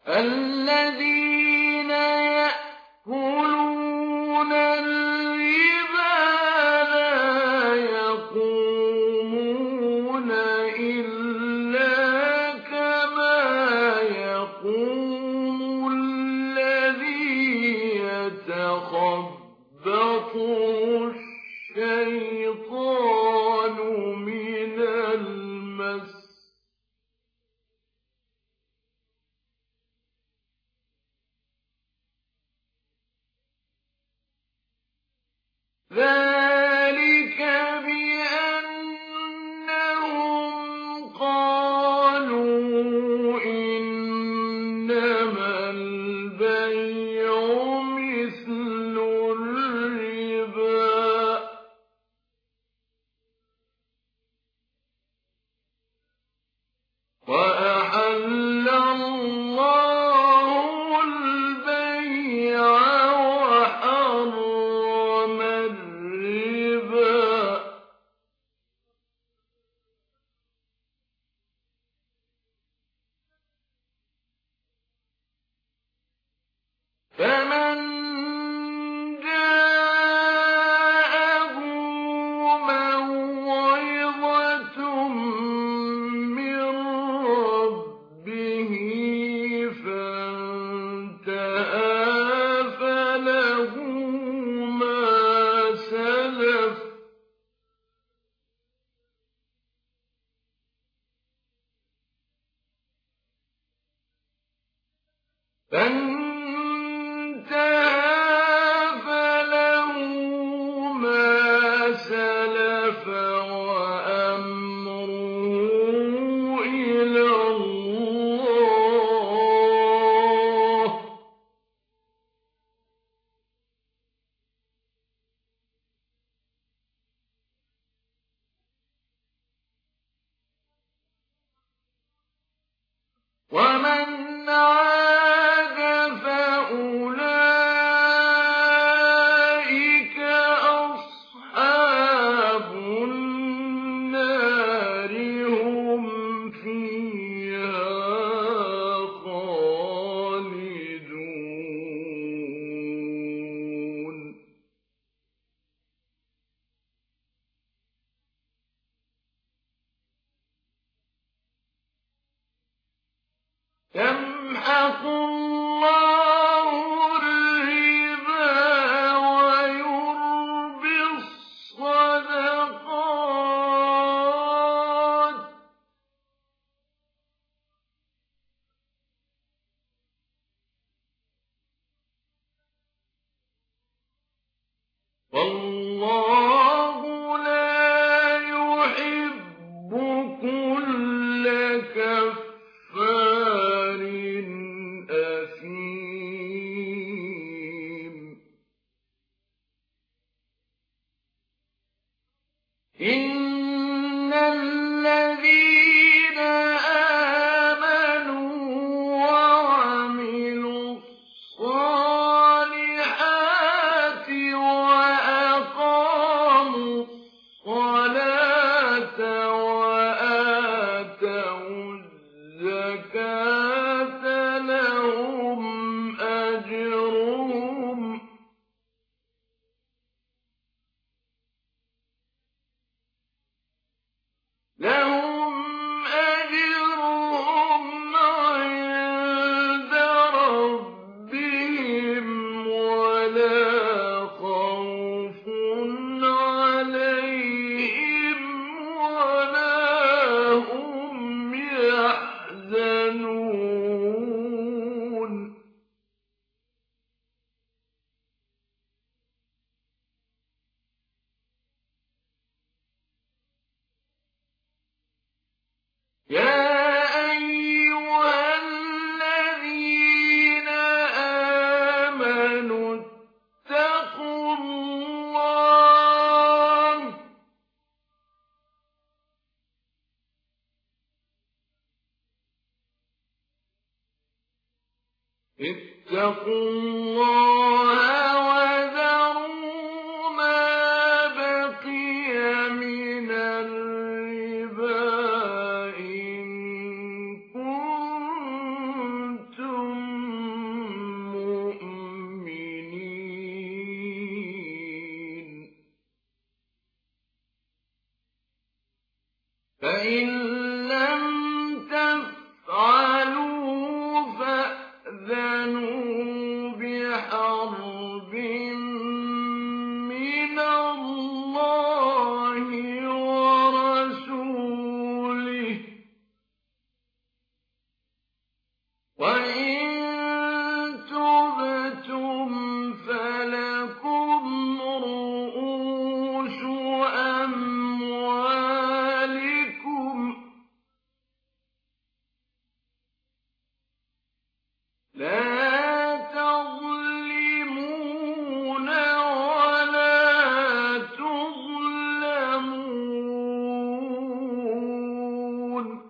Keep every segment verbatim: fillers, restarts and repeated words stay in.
الذين يأكلون الربا لا يقومون إلا كما يقوم الذي يتخبطه الشيطان من المس. ذلك بأنهم قالوا إنما البيع مثل الربا وأحل الله البيع وحرم الربا فمن جاءه موعظة من ربه فانتهى فله ما سلف فانتهى فله ما سلف وأمره إلى الله. ومن عاد فأولئك أصحاب النار هم فيها خالدون. يمحق الله الربا ويربي الصدقات والله لا يحب كل كفار أثيم. إن الذين آمنوا وعملوا الصالحات وأقاموا الصلاة وآتوا الزكاة لهم أجرهم لهم أجرهم عند ربهم ولا خوف عليهم ولا هم يحزنون. يا أيها الذين آمنوا اتقوا الله اتقوا الله وذروا ما بقي من الربا إن كنتم وَإِن تُبْتُمْ فَلَكُمْ رُءُوسُ أَمْوَالِكُمْ لَا تَظْلِمُونَ وَلَا تُظْلَمُونَ.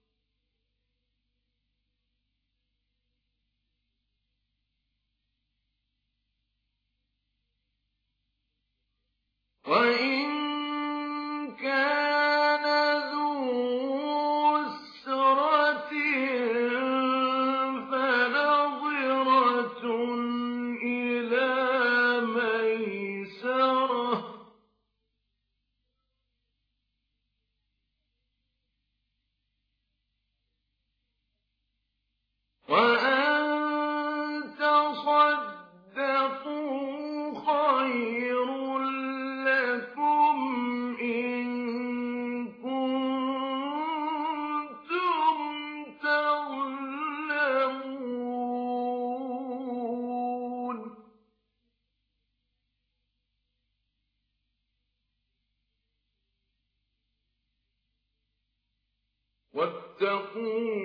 وَإِن كَانَ ذُو عُسْرَةٍ فَنَظِرَةٌ إِلَىٰ مَيْسَرَةٍ ۚ وَأَن تَصَدَّقُوا خَيْرٌ لَّكُمْ إِن كُنتُمْ تَعْلَمُونَ. وَاتَّقُوا